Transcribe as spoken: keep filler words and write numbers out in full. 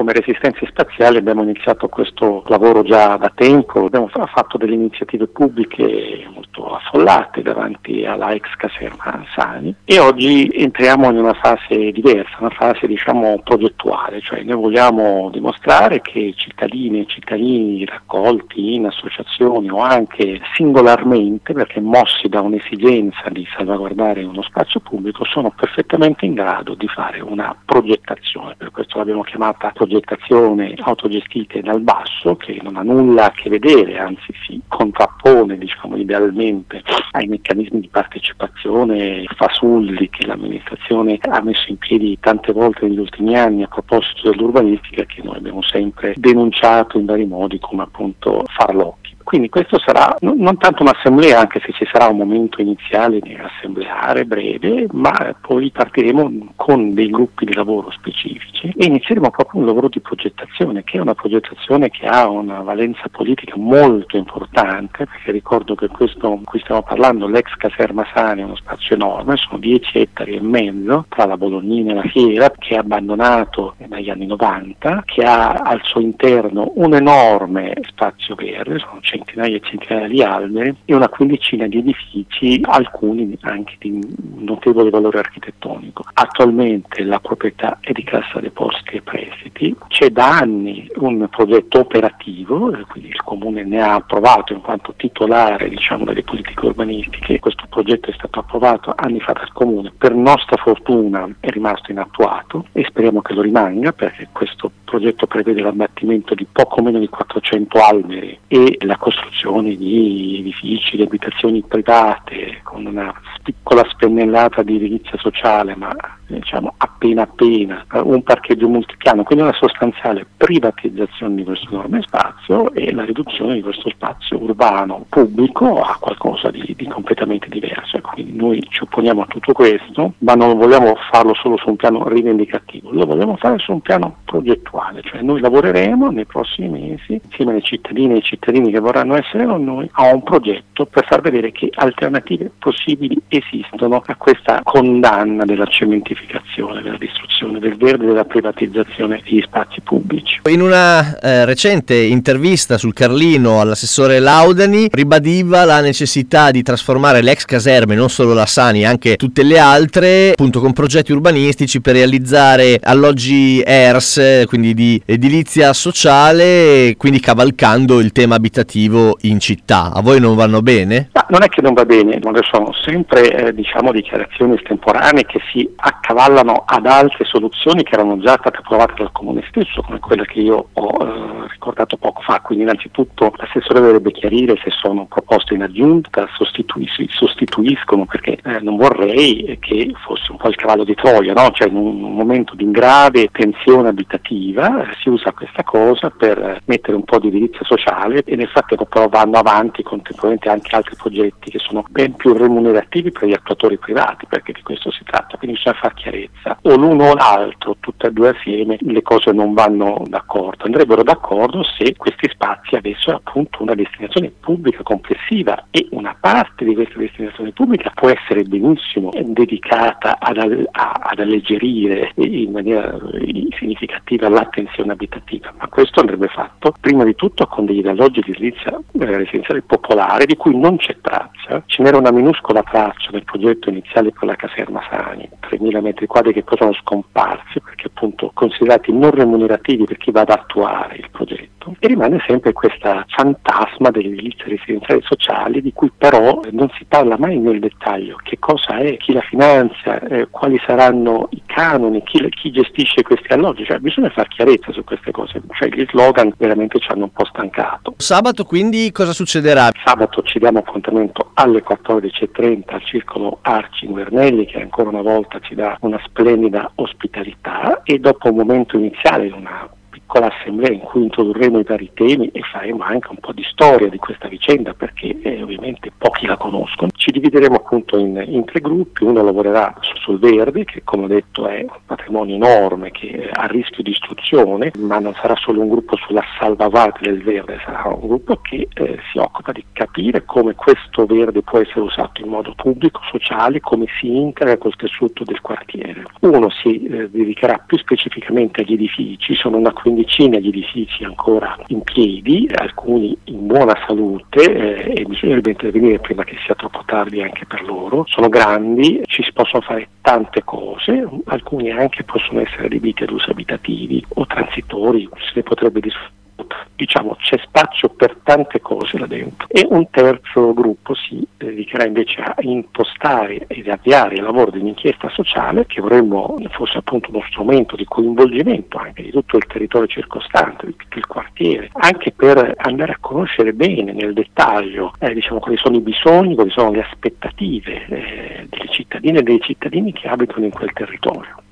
come Resistenze Spaziali abbiamo iniziato questo lavoro già da tempo, abbiamo fatto delle iniziative pubbliche molto affollate davanti alla ex caserma Sani e oggi entriamo in una fase diversa, una fase diciamo progettuale, cioè noi vogliamo dimostrare che cittadine e cittadini raccolti in associazioni o anche singolarmente, perché mossi da un'esigenza di salvaguardare uno spazio pubblico, sono perfettamente in grado di fare una progettazione. Per questo l'abbiamo chiamata progettazione autogestita dal basso, che non ha nulla a che vedere, anzi si contrappone diciamo idealmente ai meccanismi di partecipazione fasulli che l'amministrazione ha messo in piedi tante volte negli ultimi anni a proposito dell'urbanistica, che noi abbiamo sempre denunciato in vari modi come appunto farlocchi. Quindi questo sarà non, non tanto un'assemblea, anche se ci sarà un momento iniziale di assembleare breve, ma poi partiremo con dei gruppi di lavoro specifici e inizieremo proprio un lavoro di progettazione, che è una progettazione che ha una valenza politica molto importante, perché ricordo che questo di cui stiamo parlando, l'ex caserma Sani, è uno spazio enorme, sono dieci ettari e mezzo tra la Bolognina e la Fiera, che è abbandonato negli anni novanta, che ha al suo interno un enorme spazio verde, sono centinaia e centinaia di alberi e una quindicina di edifici, alcuni anche di notevole valore architettonico. Attualmente la proprietà è di Cassa Depositi e Prestiti, c'è da anni un progetto operativo, quindi il Comune ne ha approvato in quanto titolare diciamo delle politiche urbanistiche. Questo progetto è stato approvato anni fa dal Comune, per nostra fortuna è rimasto inattuato e speriamo che lo rimanga, perché questo progetto prevede l'abbattimento di poco meno di quattrocento alberi e la costruzione di edifici, di abitazioni private con una piccola spennellata di edilizia sociale, ma diciamo appena appena, un parcheggio multipiano, quindi una sostanziale privatizzazione di questo enorme spazio e la riduzione di questo spazio urbano pubblico a qualcosa di, di completamente diverso. Quindi noi ci opponiamo a tutto questo, ma non vogliamo farlo solo su un piano rivendicativo, lo vogliamo fare su un piano progettuale, cioè noi lavoreremo nei prossimi mesi insieme alle cittadine e ai cittadini che vorranno essere con noi a un progetto per far vedere che alternative possibili esistono a questa condanna della cementificazione, della distruzione del verde e della privatizzazione degli spazi pubblici. In una eh, recente intervista sul Carlino all'assessore Laudani ribadiva la necessità di trasformare le ex caserme, non solo la Sani, anche tutte le altre, appunto con progetti urbanistici per realizzare alloggi E R S, quindi di edilizia sociale, quindi cavalcando il tema abitativo in città. A voi non vanno bene? Ma non è che non va bene, non sono sempre eh, diciamo dichiarazioni estemporanee che si accavallano ad altre soluzioni che erano già state approvate dal Comune stesso, come quella che io ho eh, ricordato poco fa. Quindi innanzitutto l'assessore dovrebbe chiarire se sono proposte in aggiunta, sostituis- sostituiscono, perché eh, non vorrei che fosse un po' il cavallo di Troia, no? Cioè in un, un momento di grave tensione abitativa eh, si usa questa cosa per eh, mettere un po' di edilizia sociale e nel frattempo però vanno avanti contemporaneamente anche altri progetti che sono ben più remunerativi per gli attuatori privati, perché di questo si tratta. Quindi bisogna fare chiarezza, o l'uno o l'altro, tutte e due assieme le cose non vanno d'accordo. Andrebbero d'accordo se questi spazi avessero appunto una destinazione pubblica complessiva, e una parte di questa destinazione pubblica può essere benissimo dedicata ad, al- a- ad alleggerire in maniera significativa l'attenzione abitativa, ma questo andrebbe fatto prima di tutto con degli alloggi di edilizia residenziale popolare di cui non c'è traccia. Ce n'era una minuscola traccia nel progetto iniziale con la caserma Sani, tremila metri quadri che poi sono scomparsi perché appunto considerati non remunerativi per chi va ad attuare il progetto, e rimane sempre questa fantasma delle edilizie residenziali sociali di cui però non si parla mai nel dettaglio. Che cosa è, chi la finanzia, eh, quali saranno i canoni, chi, chi gestisce questi alloggi, cioè bisogna fare chiarezza su queste cose, cioè gli slogan veramente ci hanno un po' stancato. Sabato quindi cosa succederà? Sabato ci diamo appuntamento alle quattordici e trenta al Circolo Arci Invernelli, che ancora una volta ci dà una splendida ospitalità, e dopo un momento iniziale, una piccola assemblea in cui introdurremo i vari temi e faremo anche un po' di storia di questa vicenda, perché eh, ovviamente pochi la conoscono, Ci divideremo appunto in, in tre gruppi. Uno lavorerà sul verde, che come ho detto è un patrimonio enorme che è a rischio di distruzione, ma non sarà solo un gruppo sulla salvaguardia del verde, sarà un gruppo che eh, si occupa di capire come questo verde può essere usato in modo pubblico, sociale, come si integra col tessuto del quartiere. Uno si eh, dedicherà più specificamente agli edifici, sono una quindicina di edifici ancora in piedi, alcuni in buona salute eh, e bisognerebbe intervenire prima che sia troppo tardi anche per loro. Sono grandi, ci si possono fare tante cose, alcuni anche possono essere adibiti ad usi abitativi o transitori, se ne potrebbe disfruttare. Diciamo c'è spazio per tante cose là dentro. E un terzo gruppo si dedicherà invece a impostare ed avviare il lavoro di un'inchiesta sociale che vorremmo fosse appunto uno strumento di coinvolgimento anche di tutto il territorio circostante, di tutto il quartiere, anche per andare a conoscere bene nel dettaglio eh, diciamo quali sono i bisogni, quali sono le aspettative eh, delle cittadine e dei cittadini che abitano in quel territorio.